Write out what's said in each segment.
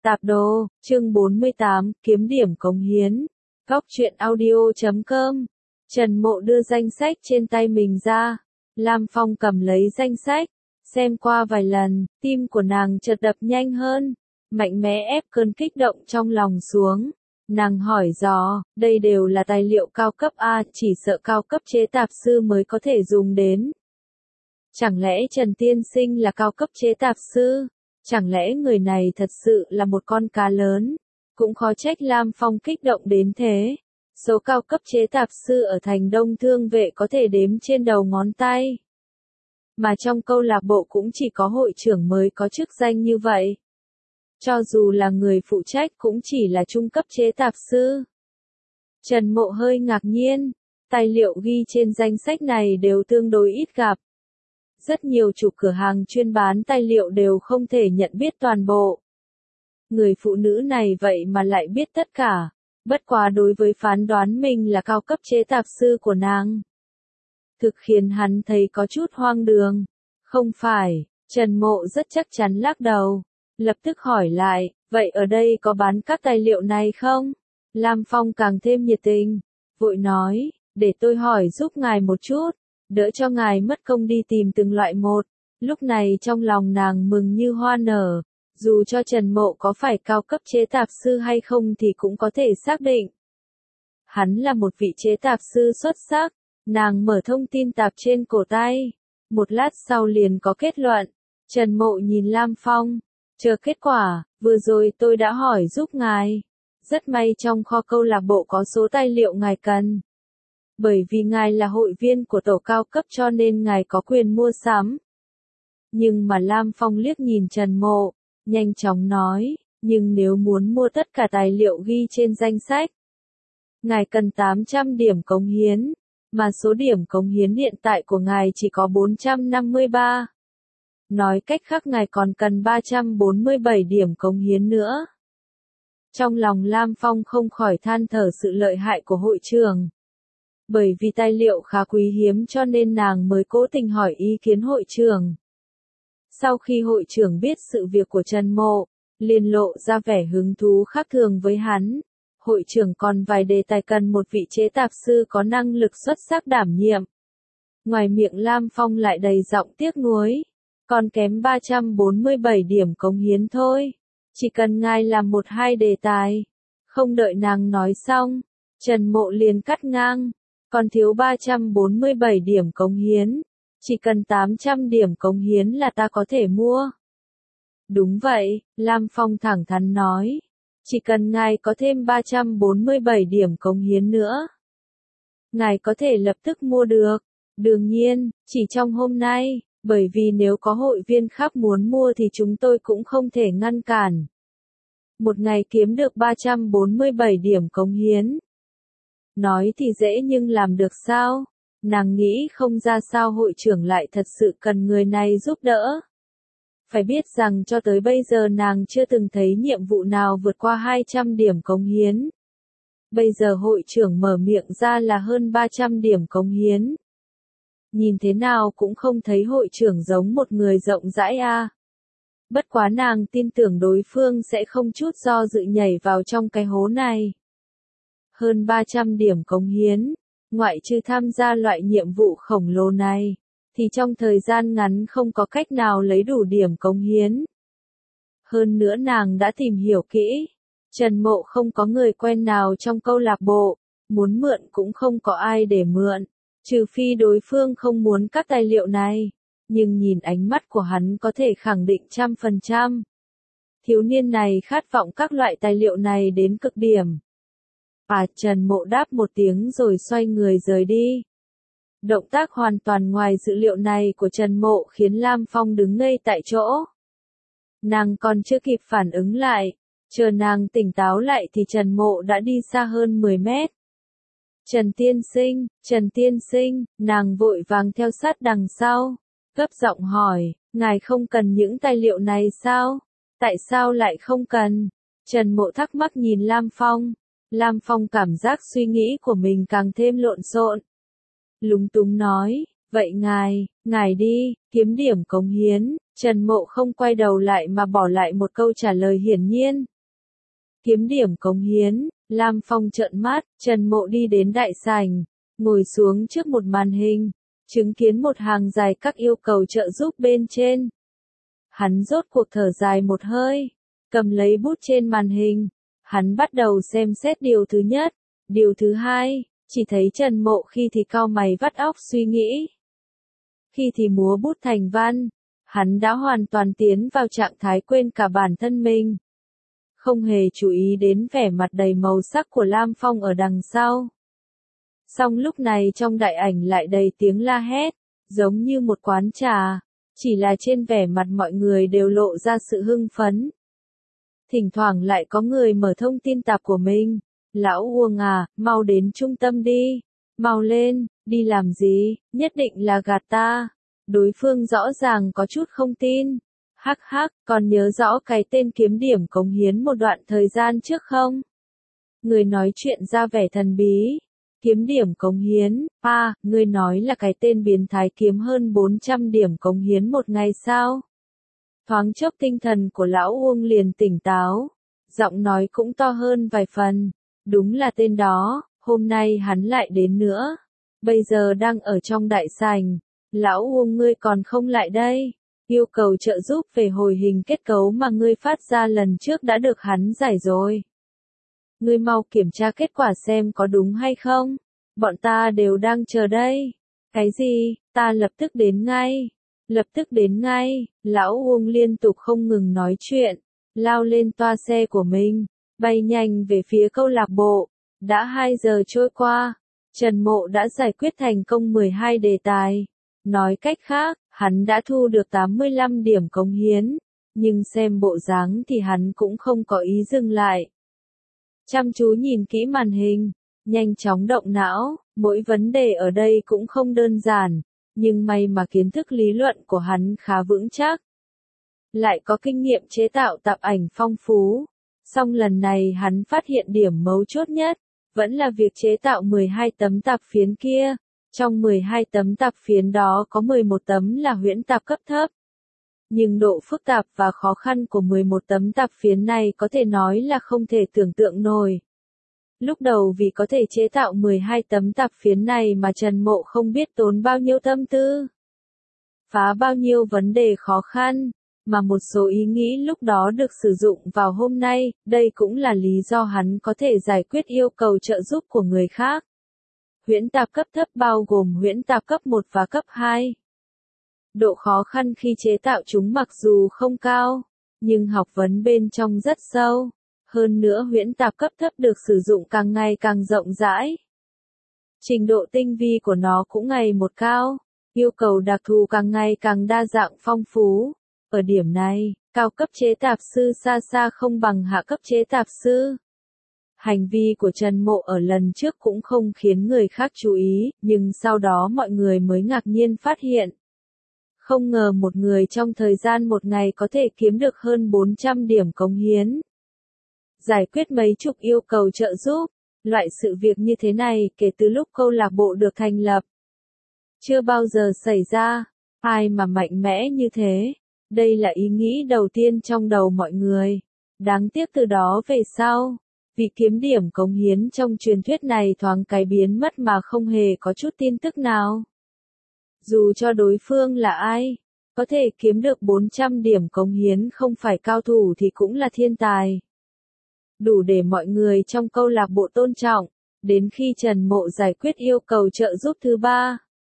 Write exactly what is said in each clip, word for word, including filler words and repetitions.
Tạp đồ, chương bốn mươi tám, kiếm điểm cống hiến. Góc truyện audio chấm com. Trần Mộ đưa danh sách trên tay mình ra. Lam Phong cầm lấy danh sách, xem qua vài lần, tim của nàng chợt đập nhanh hơn, mạnh mẽ ép cơn kích động trong lòng xuống. Nàng hỏi dò, đây đều là tài liệu cao cấp A, chỉ sợ cao cấp chế tạp sư mới có thể dùng đến. Chẳng lẽ Trần Tiên Sinh là cao cấp chế tạp sư? Chẳng lẽ người này thật sự là một con cá lớn? Cũng khó trách Lam Phong kích động đến thế. Số cao cấp chế tạp sư ở thành Đông Thương Vệ có thể đếm trên đầu ngón tay. Mà trong câu lạc bộ cũng chỉ có hội trưởng mới có chức danh như vậy. Cho dù là người phụ trách cũng chỉ là trung cấp chế tạp sư. Trần Mộ hơi ngạc nhiên, tài liệu ghi trên danh sách này đều tương đối ít gặp. Rất nhiều chủ cửa hàng chuyên bán tài liệu đều không thể nhận biết toàn bộ. Người phụ nữ này vậy mà lại biết tất cả, bất quá đối với phán đoán mình là cao cấp chế tạp sư của nàng. Thực khiến hắn thấy có chút hoang đường. Không phải, Trần Mộ rất chắc chắn lắc đầu, lập tức hỏi lại, vậy ở đây có bán các tài liệu này không? Lam Phong càng thêm nhiệt tình, vội nói, để tôi hỏi giúp ngài một chút. Đỡ cho ngài mất công đi tìm từng loại một. Lúc này trong lòng nàng mừng như hoa nở, dù cho Trần Mộ có phải cao cấp chế tạp sư hay không thì cũng có thể xác định. Hắn là một vị chế tạp sư xuất sắc, nàng mở thông tin tạp trên cổ tay. Một lát sau liền có kết luận. Trần Mộ nhìn Lam Phong, chờ kết quả, vừa rồi tôi đã hỏi giúp ngài. Rất may trong kho câu lạc bộ có số tài liệu ngài cần. Bởi vì ngài là hội viên của tổ cao cấp cho nên ngài có quyền mua sắm. Nhưng mà Lam Phong liếc nhìn Trần Mộ, nhanh chóng nói, nhưng nếu muốn mua tất cả tài liệu ghi trên danh sách, ngài cần tám trăm điểm cống hiến, mà số điểm cống hiến hiện tại của ngài chỉ có bốn trăm năm mươi ba. Nói cách khác ngài còn cần ba trăm bốn mươi bảy điểm cống hiến nữa. Trong lòng Lam Phong không khỏi than thở sự lợi hại của hội trưởng. Bởi vì tài liệu khá quý hiếm cho nên nàng mới cố tình hỏi ý kiến hội trưởng. Sau khi hội trưởng biết sự việc của Trần Mộ, liền lộ ra vẻ hứng thú khác thường với hắn. Hội trưởng còn vài đề tài cần một vị chế tạp sư có năng lực xuất sắc đảm nhiệm. Ngoài miệng Lam Phong lại đầy giọng tiếc nuối. Còn kém ba trăm bốn mươi bảy điểm cống hiến thôi. Chỉ cần ngài làm một hai đề tài. Không đợi nàng nói xong, Trần Mộ liền cắt ngang. Còn thiếu ba trăm bốn mươi bảy điểm cống hiến. Chỉ cần tám trăm điểm cống hiến là ta có thể mua. Đúng vậy, Lam Phong thẳng thắn nói. Chỉ cần ngài có thêm ba trăm bốn mươi bảy điểm cống hiến nữa, ngài có thể lập tức mua được. Đương nhiên, chỉ trong hôm nay, bởi vì nếu có hội viên khác muốn mua thì chúng tôi cũng không thể ngăn cản. Một ngày kiếm được ba trăm bốn mươi bảy điểm cống hiến. Nói thì dễ nhưng làm được sao? Nàng nghĩ không ra sao hội trưởng lại thật sự cần người này giúp đỡ. Phải biết rằng cho tới bây giờ nàng chưa từng thấy nhiệm vụ nào vượt qua hai trăm điểm cống hiến. Bây giờ hội trưởng mở miệng ra là hơn ba trăm điểm cống hiến. Nhìn thế nào cũng không thấy hội trưởng giống một người rộng rãi a. À. Bất quá nàng tin tưởng đối phương sẽ không chút do dự nhảy vào trong cái hố này. Hơn ba trăm điểm cống hiến, ngoại trừ tham gia loại nhiệm vụ khổng lồ này, thì trong thời gian ngắn không có cách nào lấy đủ điểm cống hiến. Hơn nữa nàng đã tìm hiểu kỹ, Trần Mộ không có người quen nào trong câu lạc bộ, muốn mượn cũng không có ai để mượn, trừ phi đối phương không muốn các tài liệu này, nhưng nhìn ánh mắt của hắn có thể khẳng định trăm phần trăm. Thiếu niên này khát vọng các loại tài liệu này đến cực điểm. À, Trần Mộ đáp một tiếng rồi xoay người rời đi. Động tác hoàn toàn ngoài dự liệu này của Trần Mộ khiến Lam Phong đứng ngây tại chỗ. Nàng còn chưa kịp phản ứng lại, chờ nàng tỉnh táo lại thì Trần Mộ đã đi xa hơn mười mét. Trần Tiên Sinh, Trần Tiên Sinh, nàng vội vàng theo sát đằng sau, gấp giọng hỏi, ngài không cần những tài liệu này sao? Tại sao lại không cần? Trần Mộ thắc mắc nhìn Lam Phong. Lam Phong cảm giác suy nghĩ của mình càng thêm lộn xộn. Lúng túng nói, vậy ngài, ngài đi, kiếm điểm cống hiến. Trần Mộ không quay đầu lại mà bỏ lại một câu trả lời hiển nhiên, Kiếm điểm cống hiến, Lam Phong trợn mắt, Trần Mộ đi đến đại sảnh, ngồi xuống trước một màn hình, chứng kiến một hàng dài các yêu cầu trợ giúp bên trên. Hắn rốt cuộc thở dài một hơi, cầm lấy bút trên màn hình, hắn bắt đầu xem xét điều thứ nhất, điều thứ hai, chỉ thấy Trần Mộ khi thì cau mày vắt óc suy nghĩ, khi thì múa bút thành văn, hắn đã hoàn toàn tiến vào trạng thái quên cả bản thân mình. Không hề chú ý đến vẻ mặt đầy màu sắc của Lam Phong ở đằng sau. Song lúc này trong đại ảnh lại đầy tiếng la hét, giống như một quán trà, chỉ là trên vẻ mặt mọi người đều lộ ra sự hưng phấn. Thỉnh thoảng lại có người mở thông tin tạp của mình, lão Uông à, mau đến trung tâm đi, mau lên, đi làm gì, nhất định là gạt ta. Đối phương rõ ràng có chút không tin. Hắc hắc, còn nhớ rõ cái tên kiếm điểm cống hiến một đoạn thời gian trước không? Người nói chuyện ra vẻ thần bí. Kiếm điểm cống hiến, à, người nói là cái tên biến thái kiếm hơn bốn trăm điểm cống hiến một ngày sao? Thoáng chốc tinh thần của lão Uông liền tỉnh táo, giọng nói cũng to hơn vài phần. Đúng là tên đó, hôm nay hắn lại đến nữa. Bây giờ đang ở trong đại sảnh, lão Uông ngươi còn không lại đây. Yêu cầu trợ giúp về hồi hình kết cấu mà ngươi phát ra lần trước đã được hắn giải rồi. Ngươi mau kiểm tra kết quả xem có đúng hay không. Bọn ta đều đang chờ đây. Cái gì, ta lập tức đến ngay. Lập tức đến ngay, lão Uông liên tục không ngừng nói chuyện, lao lên toa xe của mình, bay nhanh về phía câu lạc bộ. Đã hai giờ trôi qua, Trần Mộ đã giải quyết thành công mười hai đề tài. Nói cách khác, hắn đã thu được tám mươi lăm điểm cống hiến, nhưng xem bộ dáng thì hắn cũng không có ý dừng lại. Chăm chú nhìn kỹ màn hình, nhanh chóng động não, mỗi vấn đề ở đây cũng không đơn giản, nhưng may mà kiến thức lý luận của hắn khá vững chắc. Lại có kinh nghiệm chế tạo tạp ảnh phong phú, song lần này hắn phát hiện điểm mấu chốt nhất, vẫn là việc chế tạo mười hai tấm tạp phiến kia. Trong mười hai tấm tạp phiến đó có mười một tấm là huyễn tạp cấp thấp. Nhưng độ phức tạp và khó khăn của mười một tấm tạp phiến này có thể nói là không thể tưởng tượng nổi. Lúc đầu vì có thể chế tạo mười hai tấm tạp phiến này mà Trần Mộ không biết tốn bao nhiêu tâm tư, phá bao nhiêu vấn đề khó khăn, mà một số ý nghĩ lúc đó được sử dụng vào hôm nay, đây cũng là lý do hắn có thể giải quyết yêu cầu trợ giúp của người khác. Huyễn tạp cấp thấp bao gồm huyễn tạp cấp một và cấp hai. Độ khó khăn khi chế tạo chúng mặc dù không cao, nhưng học vấn bên trong rất sâu. Hơn nữa huyễn tạp cấp thấp được sử dụng càng ngày càng rộng rãi. Trình độ tinh vi của nó cũng ngày một cao, yêu cầu đặc thù càng ngày càng đa dạng phong phú. Ở điểm này, cao cấp chế tạp sư xa xa không bằng hạ cấp chế tạp sư. Hành vi của Trần Mộ ở lần trước cũng không khiến người khác chú ý, nhưng sau đó mọi người mới ngạc nhiên phát hiện. Không ngờ một người trong thời gian một ngày có thể kiếm được hơn bốn trăm điểm cống hiến. Giải quyết mấy chục yêu cầu trợ giúp, loại sự việc như thế này kể từ lúc câu lạc bộ được thành lập. Chưa bao giờ xảy ra, ai mà mạnh mẽ như thế. Đây là ý nghĩ đầu tiên trong đầu mọi người. Đáng tiếc từ đó về sau, vì kiếm điểm cống hiến trong truyền thuyết này thoáng cái biến mất mà không hề có chút tin tức nào. Dù cho đối phương là ai, có thể kiếm được bốn trăm điểm cống hiến không phải cao thủ thì cũng là thiên tài. Đủ để mọi người trong câu lạc bộ tôn trọng, đến khi Trần Mộ giải quyết yêu cầu trợ giúp thứ ba.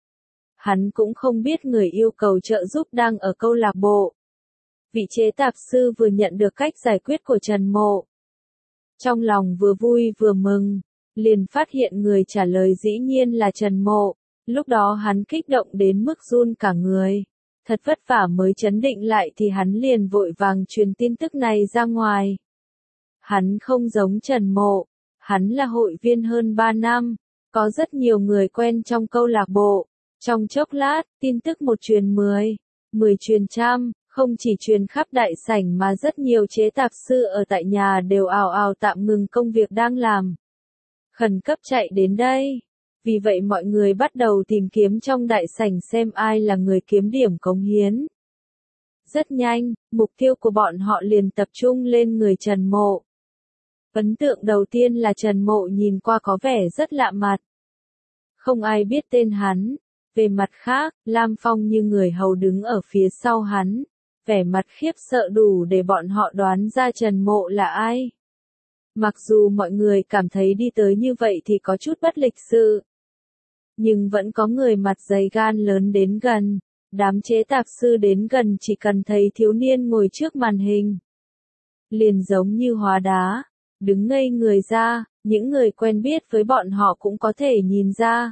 Hắn cũng không biết người yêu cầu trợ giúp đang ở câu lạc bộ. Vị chế tạp sư vừa nhận được cách giải quyết của Trần Mộ. Trong lòng vừa vui vừa mừng, liền phát hiện người trả lời dĩ nhiên là Trần Mộ. Lúc đó hắn kích động đến mức run cả người. Thật vất vả mới chấn định lại thì hắn liền vội vàng truyền tin tức này ra ngoài. Hắn không giống Trần Mộ, hắn là hội viên hơn ba năm, có rất nhiều người quen trong câu lạc bộ. Trong chốc lát, tin tức một truyền mười, mười truyền trăm, không chỉ truyền khắp đại sảnh mà rất nhiều chế tạp sư ở tại nhà đều ào ào tạm ngừng công việc đang làm. Khẩn cấp chạy đến đây. Vì vậy mọi người bắt đầu tìm kiếm trong đại sảnh xem ai là người kiếm điểm cống hiến. Rất nhanh, mục tiêu của bọn họ liền tập trung lên người Trần Mộ. Ấn tượng đầu tiên là Trần Mộ nhìn qua có vẻ rất lạ mặt. Không ai biết tên hắn. Về mặt khác, Lam Phong như người hầu đứng ở phía sau hắn. Vẻ mặt khiếp sợ đủ để bọn họ đoán ra Trần Mộ là ai. Mặc dù mọi người cảm thấy đi tới như vậy thì có chút bất lịch sự. Nhưng vẫn có người mặt dày gan lớn đến gần. Đám chế tạp sư đến gần chỉ cần thấy thiếu niên ngồi trước màn hình. Liền giống như hóa đá. Đứng ngây người ra, những người quen biết với bọn họ cũng có thể nhìn ra.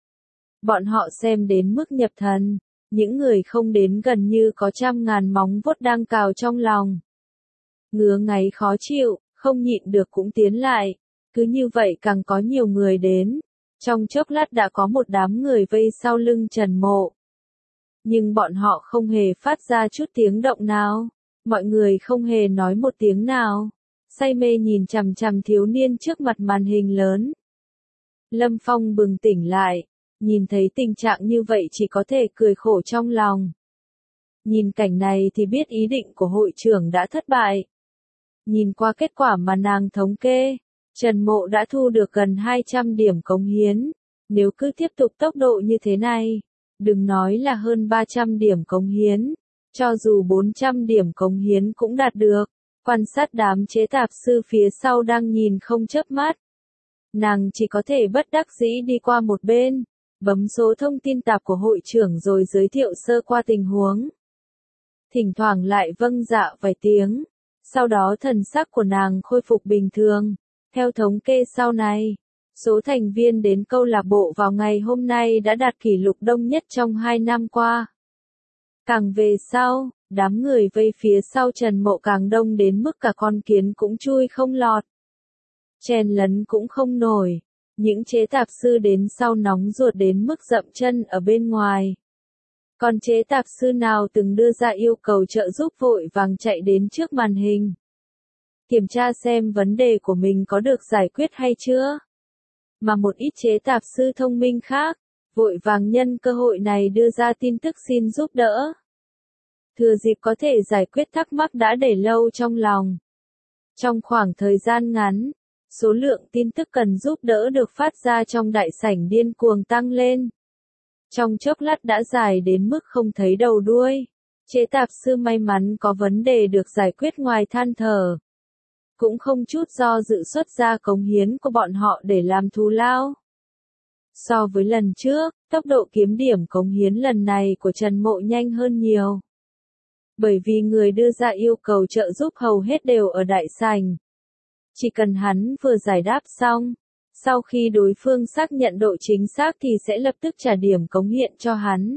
Bọn họ xem đến mức nhập thần, những người không đến gần như có trăm ngàn móng vuốt đang cào trong lòng. Ngứa ngáy khó chịu, không nhịn được cũng tiến lại, cứ như vậy càng có nhiều người đến. Trong chốc lát đã có một đám người vây sau lưng Trần Mộ. Nhưng bọn họ không hề phát ra chút tiếng động nào, mọi người không hề nói một tiếng nào. Say mê nhìn chằm chằm thiếu niên trước mặt màn hình lớn. Lâm Phong bừng tỉnh lại, nhìn thấy tình trạng như vậy chỉ có thể cười khổ trong lòng. Nhìn cảnh này thì biết ý định của hội trưởng đã thất bại. Nhìn qua kết quả mà nàng thống kê, Trần Mộ đã thu được gần hai trăm điểm cống hiến. Nếu cứ tiếp tục tốc độ như thế này, đừng nói là hơn ba trăm điểm cống hiến, cho dù bốn trăm điểm cống hiến cũng đạt được. Quan sát đám chế tạp sư phía sau đang nhìn không chớp mắt. Nàng chỉ có thể bất đắc dĩ đi qua một bên, bấm số thông tin tạp của hội trưởng rồi giới thiệu sơ qua tình huống. Thỉnh thoảng lại vâng dạ vài tiếng, sau đó thần sắc của nàng khôi phục bình thường. Theo thống kê sau này, số thành viên đến câu lạc bộ vào ngày hôm nay đã đạt kỷ lục đông nhất trong hai năm qua. Càng về sau, đám người vây phía sau Trần Mộ càng đông đến mức cả con kiến cũng chui không lọt. Chen lấn cũng không nổi. Những chế tạp sư đến sau nóng ruột đến mức dậm chân ở bên ngoài. Còn chế tạp sư nào từng đưa ra yêu cầu trợ giúp vội vàng chạy đến trước màn hình. Kiểm tra xem vấn đề của mình có được giải quyết hay chưa. Mà một ít chế tạp sư thông minh khác, vội vàng nhân cơ hội này đưa ra tin tức xin giúp đỡ. Thừa dịp có thể giải quyết thắc mắc đã để lâu trong lòng. Trong khoảng thời gian ngắn, số lượng tin tức cần giúp đỡ được phát ra trong đại sảnh điên cuồng tăng lên. Trong chốc lát đã dài đến mức không thấy đầu đuôi. Chế tạp sư may mắn có vấn đề được giải quyết ngoài than thở. Cũng không chút do dự xuất ra cống hiến của bọn họ để làm thù lao. So với lần trước, tốc độ kiếm điểm cống hiến lần này của Trần Mộ nhanh hơn nhiều. Bởi vì người đưa ra yêu cầu trợ giúp hầu hết đều ở đại sảnh. Chỉ cần hắn vừa giải đáp xong, sau khi đối phương xác nhận độ chính xác thì sẽ lập tức trả điểm cống hiến cho hắn.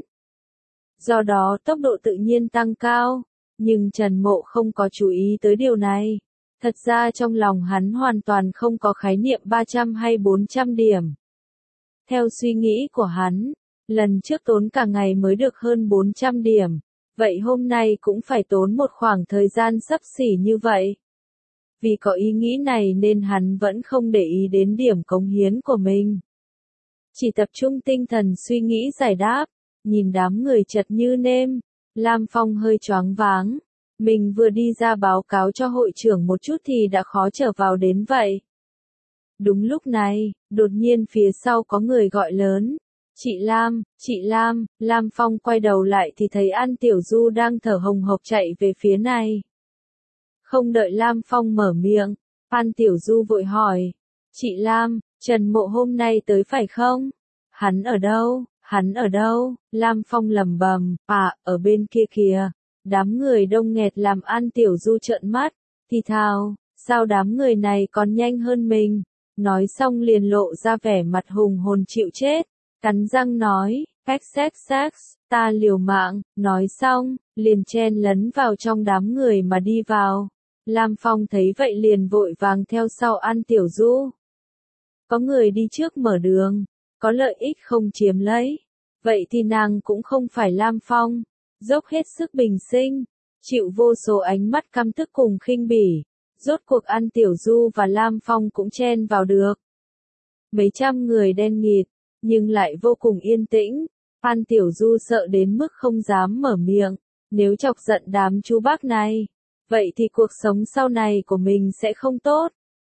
Do đó tốc độ tự nhiên tăng cao, nhưng Trần Mộ không có chú ý tới điều này. Thật ra trong lòng hắn hoàn toàn không có khái niệm ba trăm hay bốn trăm điểm. Theo suy nghĩ của hắn, lần trước tốn cả ngày mới được hơn bốn trăm điểm, vậy hôm nay cũng phải tốn một khoảng thời gian xấp xỉ như vậy. Vì có ý nghĩ này nên hắn vẫn không để ý đến điểm cống hiến của mình. Chỉ tập trung tinh thần suy nghĩ giải đáp, nhìn đám người chật như nêm, Lam Phong hơi choáng váng. Mình vừa đi ra báo cáo cho hội trưởng một chút thì đã khó trở vào đến vậy. Đúng lúc này, đột nhiên phía sau có người gọi lớn. Chị Lam, chị Lam, Lam Phong quay đầu lại thì thấy An Tiểu Du đang thở hồng hộc chạy về phía này. Không đợi Lam Phong mở miệng, An Tiểu Du vội hỏi. Chị Lam, Trần Mộ hôm nay tới phải không? Hắn ở đâu? Hắn ở đâu? Lam Phong lẩm bẩm, à, ở bên kia kìa. Đám người đông nghẹt làm An Tiểu Du trợn mắt, thì thào, sao đám người này còn nhanh hơn mình? Nói xong liền lộ ra vẻ mặt hùng hồn chịu chết, cắn răng nói, cách sex sex, ta liều mạng, nói xong, liền chen lấn vào trong đám người mà đi vào. Lam Phong thấy vậy liền vội vàng theo sau An Tiểu Du. Có người đi trước mở đường, có lợi ích không chiếm lấy, vậy thì nàng cũng không phải Lam Phong. Dốc hết sức bình sinh, chịu vô số ánh mắt căm tức cùng khinh bỉ, rốt cuộc An Tiểu Du và Lam Phong cũng chen vào được. Mấy trăm người đen nghịt, nhưng lại vô cùng yên tĩnh, An Tiểu Du sợ đến mức không dám mở miệng, nếu chọc giận đám chú bác này, vậy thì cuộc sống sau này của mình sẽ không tốt.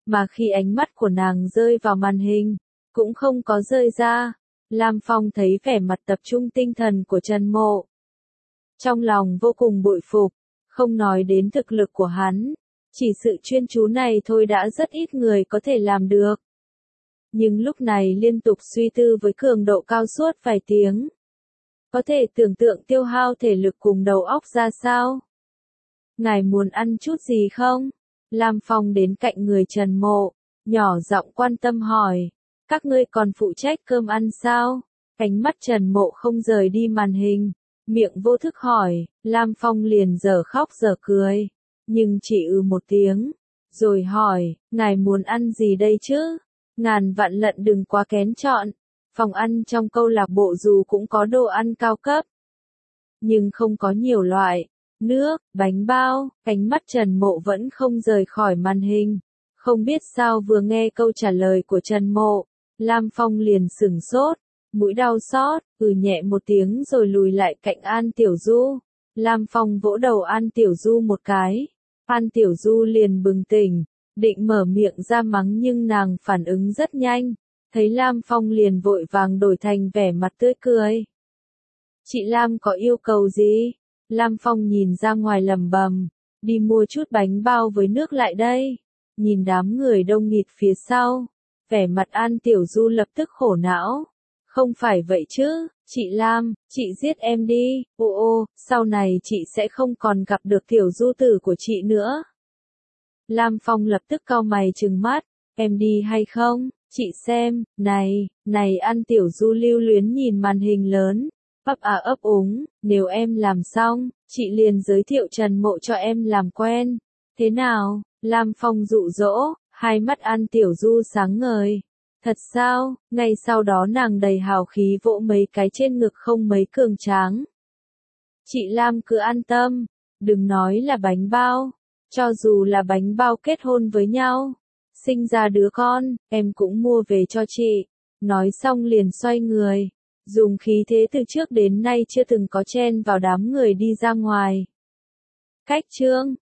mà khi ánh mắt của nàng rơi vào màn hình, cũng không có rơi ra. Lam Phong thấy vẻ mặt tập trung tinh thần của Trần Mộ. Trong lòng vô cùng bội phục, không nói đến thực lực của hắn, chỉ sự chuyên chú này thôi đã rất ít người có thể làm được. Nhưng lúc này liên tục suy tư với cường độ cao suốt vài tiếng. Có thể tưởng tượng tiêu hao thể lực cùng đầu óc ra sao? Ngài muốn ăn chút gì không? Lam Phong đến cạnh người Trần Mộ, nhỏ giọng quan tâm hỏi. Các ngươi còn phụ trách cơm ăn sao? Ánh mắt Trần Mộ không rời đi màn hình, miệng vô thức hỏi, Lam Phong liền dở khóc dở cười, nhưng chỉ ừ một tiếng, rồi hỏi, ngài muốn ăn gì đây chứ? Ngàn vạn lận đừng quá kén chọn, phòng ăn trong câu lạc bộ dù cũng có đồ ăn cao cấp, nhưng không có nhiều loại, nước, bánh bao. Ánh mắt Trần Mộ vẫn không rời khỏi màn hình, không biết sao vừa nghe câu trả lời của Trần Mộ, Lam Phong liền sửng sốt, mũi đau xót, ừ nhẹ một tiếng rồi lùi lại cạnh An Tiểu Du. Lam Phong vỗ đầu An Tiểu Du một cái, An Tiểu Du liền bừng tỉnh, định mở miệng ra mắng nhưng nàng phản ứng rất nhanh, thấy Lam Phong liền vội vàng đổi thành vẻ mặt tươi cười. Chị Lam có yêu cầu gì? Lam Phong nhìn ra ngoài lẩm bẩm, đi mua chút bánh bao với nước lại đây. Nhìn đám người đông nghịt phía sau, vẻ mặt An Tiểu Du lập tức khổ não. Không phải vậy chứ, chị Lam, chị giết em đi, ô ô, sau này chị sẽ không còn gặp được Tiểu Du tử của chị nữa. Lam Phong lập tức cau mày trừng mắt, em đi hay không, chị xem, này, này An Tiểu Du lưu luyến nhìn màn hình lớn, ấp à ấp úng, nếu em làm xong, chị liền giới thiệu Trần Mộ cho em làm quen. Thế nào? Lam Phong dụ dỗ, hai mắt An Tiểu Du sáng ngời. Thật sao? Ngay sau đó nàng đầy hào khí vỗ mấy cái trên ngực không mấy cường tráng. Chị Lam cứ an tâm, đừng nói là bánh bao, cho dù là bánh bao kết hôn với nhau, sinh ra đứa con, em cũng mua về cho chị. Nói xong liền xoay người, dùng khí thế từ trước đến nay chưa từng có chen vào đám người đi ra ngoài. Cách chương